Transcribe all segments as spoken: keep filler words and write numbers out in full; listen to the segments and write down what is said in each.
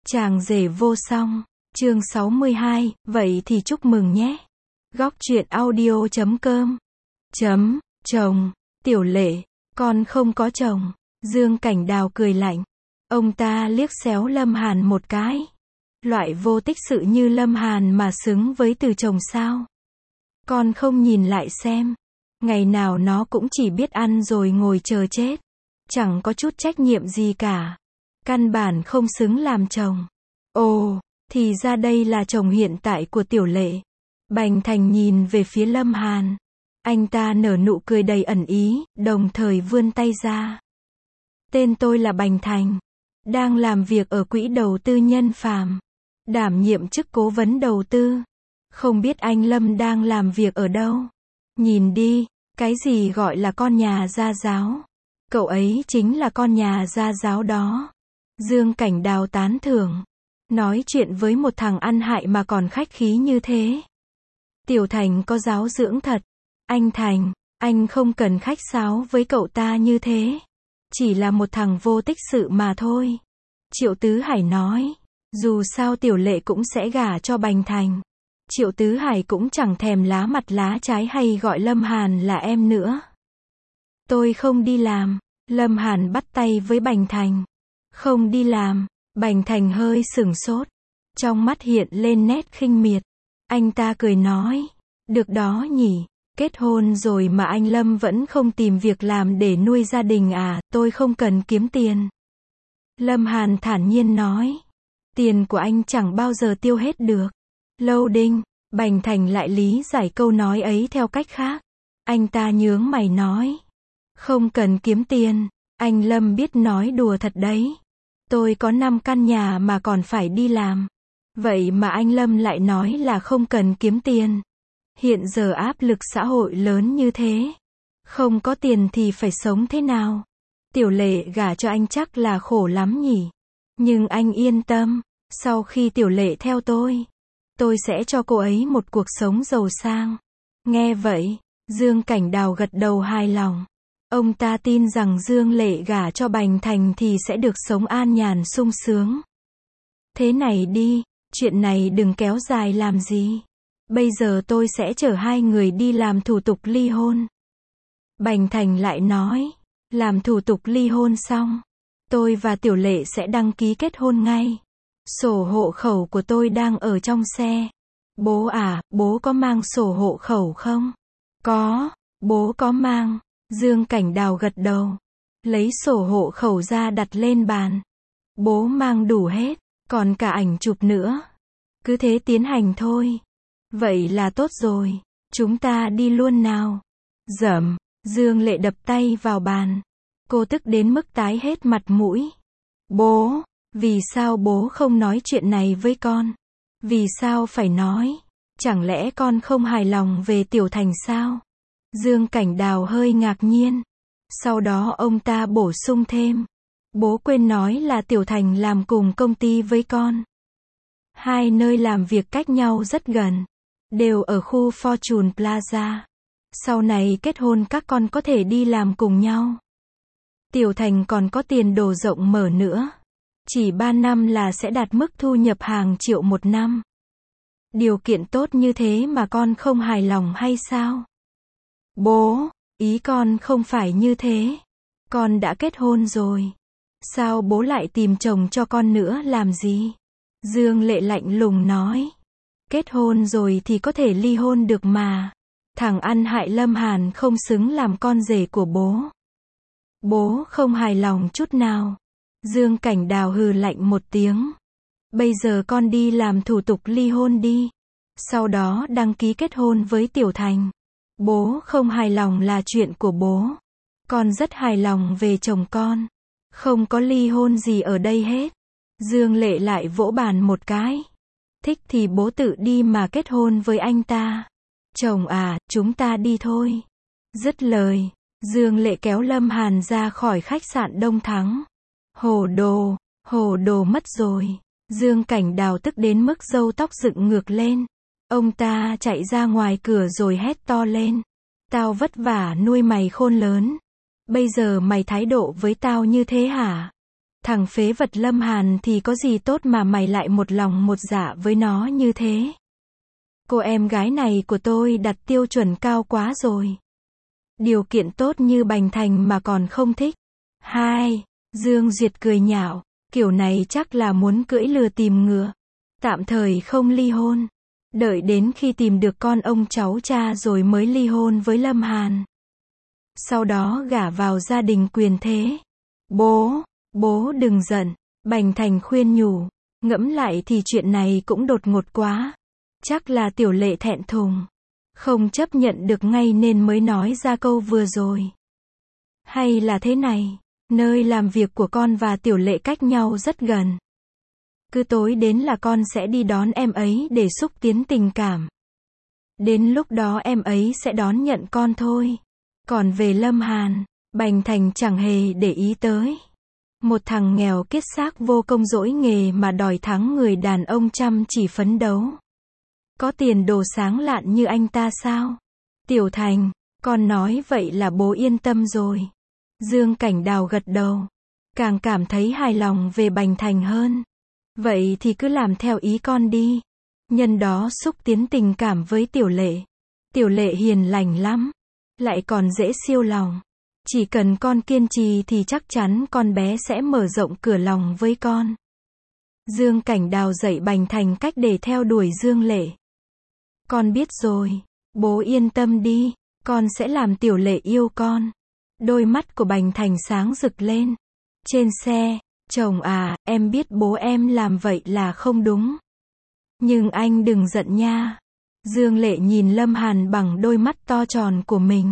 Chàng rể vô song, chương sáu mươi hai, vậy thì chúc mừng nhé. Góc truyện audio chấm com. Chấm, chồng, Tiểu Lệ, con không có chồng. Dương Cảnh Đào cười lạnh. Ông ta liếc xéo Lâm Hàn một cái. Loại vô tích sự như Lâm Hàn mà xứng với từ chồng sao? Con không nhìn lại xem. Ngày nào nó cũng chỉ biết ăn rồi ngồi chờ chết. Chẳng có chút trách nhiệm gì cả. Căn bản không xứng làm chồng. Ồ, thì ra đây là chồng hiện tại của Tiểu Lệ. Bành Thành nhìn về phía Lâm Hàn. Anh ta nở nụ cười đầy ẩn ý, đồng thời vươn tay ra. Tên tôi là Bành Thành. Đang làm việc ở quỹ đầu tư Nhân Phàm. Đảm nhiệm chức cố vấn đầu tư. Không biết anh Lâm đang làm việc ở đâu? Nhìn đi, cái gì gọi là con nhà gia giáo? Cậu ấy chính là con nhà gia giáo đó. Dương Cảnh Đào tán thưởng. Nói chuyện với một thằng ăn hại mà còn khách khí như thế. Tiểu Thành có giáo dưỡng thật. Anh Thành, anh không cần khách sáo với cậu ta như thế. Chỉ là một thằng vô tích sự mà thôi. Triệu Tứ Hải nói. Dù sao Tiểu Lệ cũng sẽ gả cho Bành Thành. Triệu Tứ Hải cũng chẳng thèm lá mặt lá trái hay gọi Lâm Hàn là em nữa. Tôi không đi làm. Lâm Hàn bắt tay với Bành Thành. Không đi làm. Bành Thành hơi sửng sốt. Trong mắt hiện lên nét khinh miệt. Anh ta cười nói. Được đó nhỉ. Kết hôn rồi mà anh Lâm vẫn không tìm việc làm để nuôi gia đình à, tôi không cần kiếm tiền. Lâm Hàn thản nhiên nói. Tiền của anh chẳng bao giờ tiêu hết được. Lâu Đinh, Bành Thành lại lý giải câu nói ấy theo cách khác. Anh ta nhướng mày nói. Không cần kiếm tiền, anh Lâm biết nói đùa thật đấy. Tôi có năm căn nhà mà còn phải đi làm. Vậy mà anh Lâm lại nói là không cần kiếm tiền. Hiện giờ áp lực xã hội lớn như thế. Không có tiền thì phải sống thế nào? Tiểu Lệ gả cho anh chắc là khổ lắm nhỉ. Nhưng anh yên tâm, sau khi Tiểu Lệ theo tôi, tôi sẽ cho cô ấy một cuộc sống giàu sang. Nghe vậy, Dương Cảnh Đào gật đầu hài lòng. Ông ta tin rằng Dương Lệ gả cho Bành Thành thì sẽ được sống an nhàn sung sướng. Thế này đi, chuyện này đừng kéo dài làm gì. Bây giờ tôi sẽ chở hai người đi làm thủ tục ly hôn. Bành Thành lại nói, làm thủ tục ly hôn xong, tôi và Tiểu Lệ sẽ đăng ký kết hôn ngay. Sổ hộ khẩu của tôi đang ở trong xe. Bố à, bố có mang sổ hộ khẩu không? Có, bố có mang. Dương Cảnh Đào gật đầu. Lấy sổ hộ khẩu ra đặt lên bàn. Bố mang đủ hết, còn cả ảnh chụp nữa. Cứ thế tiến hành thôi. Vậy là tốt rồi. Chúng ta đi luôn nào. Dẩm, Dương Lệ đập tay vào bàn. Cô tức đến mức tái hết mặt mũi. Bố, vì sao bố không nói chuyện này với con? Vì sao phải nói? Chẳng lẽ con không hài lòng về Tiểu Thành sao? Dương Cảnh Đào hơi ngạc nhiên. Sau đó ông ta bổ sung thêm. Bố quên nói là Tiểu Thành làm cùng công ty với con. Hai nơi làm việc cách nhau rất gần. Đều ở khu Fortune Plaza. Sau này kết hôn các con có thể đi làm cùng nhau. Tiểu Thành còn có tiền đồ rộng mở nữa. Chỉ ba năm là sẽ đạt mức thu nhập hàng triệu một năm. Điều kiện tốt như thế mà con không hài lòng hay sao? Bố, ý con không phải như thế. Con đã kết hôn rồi. Sao bố lại tìm chồng cho con nữa làm gì? Dương Lệ lạnh lùng nói. Kết hôn rồi thì có thể ly hôn được mà. Thằng ăn hại Lâm Hàn không xứng làm con rể của bố. Bố không hài lòng chút nào. Dương Cảnh Đào hừ lạnh một tiếng. Bây giờ con đi làm thủ tục ly hôn đi. Sau đó đăng ký kết hôn với Tiểu Thành. Bố không hài lòng là chuyện của bố. Con rất hài lòng về chồng con. Không có ly hôn gì ở đây hết. Dương Lệ lại vỗ bàn một cái. Thích thì bố tự đi mà kết hôn với anh ta. Chồng à, chúng ta đi thôi. Dứt lời, Dương Lệ kéo Lâm Hàn ra khỏi khách sạn Đông Thắng. Hồ đồ, hồ đồ mất rồi. Dương Cảnh Đào tức đến mức râu tóc dựng ngược lên. Ông ta chạy ra ngoài cửa rồi hét to lên. Tao vất vả nuôi mày khôn lớn. Bây giờ mày thái độ với tao như thế hả? Thằng phế vật Lâm Hàn thì có gì tốt mà mày lại một lòng một dạ với nó như thế? Cô em gái này của tôi đặt tiêu chuẩn cao quá rồi. Điều kiện tốt như Bành Thành mà còn không thích. Hai, Dương Duyệt cười nhạo, kiểu này chắc là muốn cưỡi lừa tìm ngựa. Tạm thời không ly hôn. Đợi đến khi tìm được con ông cháu cha rồi mới ly hôn với Lâm Hàn. Sau đó gả vào gia đình quyền thế. Bố, bố đừng giận. Bành Thành khuyên nhủ. Ngẫm lại thì chuyện này cũng đột ngột quá. Chắc là Tiểu Lệ thẹn thùng. Không chấp nhận được ngay nên mới nói ra câu vừa rồi. Hay là thế này, nơi làm việc của con và Tiểu Lệ cách nhau rất gần. Cứ tối đến là con sẽ đi đón em ấy để xúc tiến tình cảm. Đến lúc đó em ấy sẽ đón nhận con thôi. Còn về Lâm Hàn, Bành Thành chẳng hề để ý tới. Một thằng nghèo kiết xác vô công dỗi nghề mà đòi thắng người đàn ông chăm chỉ phấn đấu. Có tiền đồ sáng lạn như anh ta sao? Tiểu Thành, con nói vậy là bố yên tâm rồi. Dương Cảnh Đào gật đầu. Càng cảm thấy hài lòng về Bành Thành hơn. Vậy thì cứ làm theo ý con đi. Nhân đó xúc tiến tình cảm với Tiểu Lệ. Tiểu Lệ hiền lành lắm. Lại còn dễ siêu lòng. Chỉ cần con kiên trì thì chắc chắn con bé sẽ mở rộng cửa lòng với con. Dương Cảnh Đào dạy Bành Thành cách để theo đuổi Dương Lệ. Con biết rồi. Bố yên tâm đi. Con sẽ làm Tiểu Lệ yêu con. Đôi mắt của Bành Thành sáng rực lên. Trên xe, chồng à, em biết bố em làm vậy là không đúng. Nhưng anh đừng giận nha. Dương Lệ nhìn Lâm Hàn bằng đôi mắt to tròn của mình.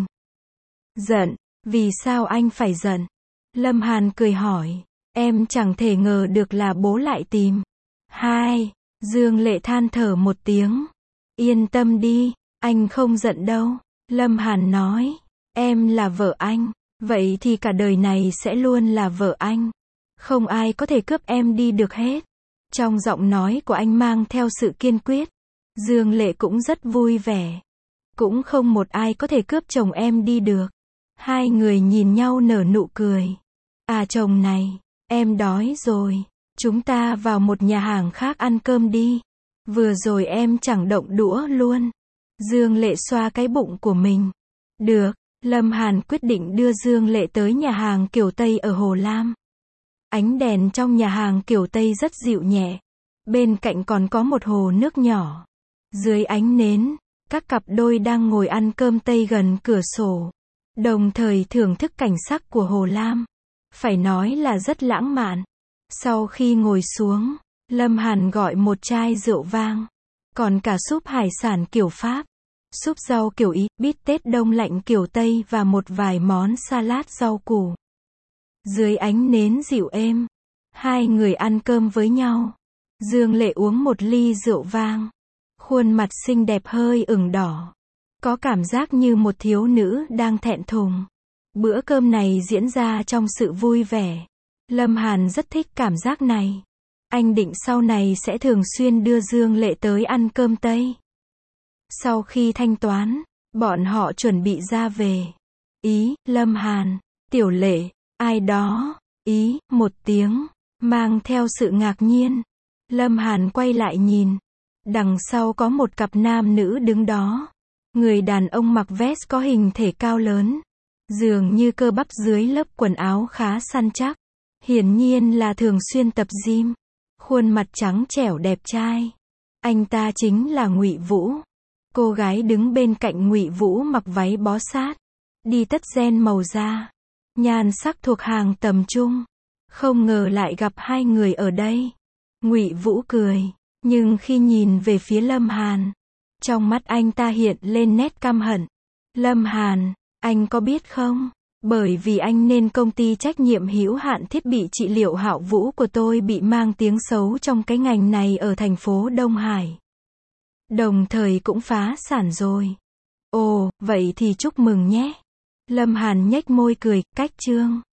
Giận? Vì sao anh phải giận? Lâm Hàn cười hỏi. Em chẳng thể ngờ được là bố lại tìm. Hai, Dương Lệ than thở một tiếng. Yên tâm đi, anh không giận đâu. Lâm Hàn nói. Em là vợ anh. Vậy thì cả đời này sẽ luôn là vợ anh. Không ai có thể cướp em đi được hết. Trong giọng nói của anh mang theo sự kiên quyết. Dương Lệ cũng rất vui vẻ. Cũng không một ai có thể cướp chồng em đi được. Hai người nhìn nhau nở nụ cười. À chồng này, em đói rồi. Chúng ta vào một nhà hàng khác ăn cơm đi. Vừa rồi em chẳng động đũa luôn. Dương Lệ xoa cái bụng của mình. Được, Lâm Hàn quyết định đưa Dương Lệ tới nhà hàng kiểu Tây ở Hồ Lam. Ánh đèn trong nhà hàng kiểu Tây rất dịu nhẹ. Bên cạnh còn có một hồ nước nhỏ. Dưới ánh nến, các cặp đôi đang ngồi ăn cơm Tây gần cửa sổ. Đồng thời thưởng thức cảnh sắc của Hồ Lam. Phải nói là rất lãng mạn. Sau khi ngồi xuống, Lâm Hàn gọi một chai rượu vang. Còn cả súp hải sản kiểu Pháp. Súp rau kiểu Ý, bít tết đông lạnh kiểu Tây và một vài món salad rau củ. Dưới ánh nến dịu êm, hai người ăn cơm với nhau. Dương Lệ uống một ly rượu vang. Khuôn mặt xinh đẹp hơi ửng đỏ. Có cảm giác như một thiếu nữ đang thẹn thùng. Bữa cơm này diễn ra trong sự vui vẻ. Lâm Hàn rất thích cảm giác này. Anh định sau này sẽ thường xuyên đưa Dương Lệ tới ăn cơm Tây. Sau khi thanh toán, bọn họ chuẩn bị ra về. Ý, Lâm Hàn, Tiểu Lệ, ai đó, ý, một tiếng, mang theo sự ngạc nhiên. Lâm Hàn quay lại nhìn. Đằng sau có một cặp nam nữ đứng đó. Người đàn ông mặc vest có hình thể cao lớn. Dường như cơ bắp dưới lớp quần áo khá săn chắc. Hiển nhiên là thường xuyên tập gym. Khuôn mặt trắng trẻo đẹp trai. Anh ta chính là Ngụy Vũ. Cô gái đứng bên cạnh Ngụy Vũ mặc váy bó sát. Đi tất ren màu da. Nhan sắc thuộc hàng tầm trung. Không ngờ lại gặp hai người ở đây. Ngụy Vũ cười. Nhưng khi nhìn về phía Lâm Hàn, trong mắt anh ta hiện lên nét căm hận. Lâm Hàn, anh có biết không? Bởi vì anh nên công ty trách nhiệm hữu hạn thiết bị trị liệu Hạo Vũ của tôi bị mang tiếng xấu trong cái ngành này ở thành phố Đông Hải. Đồng thời cũng phá sản rồi. Ồ, vậy thì chúc mừng nhé. Lâm Hàn nhếch môi cười, cách chương.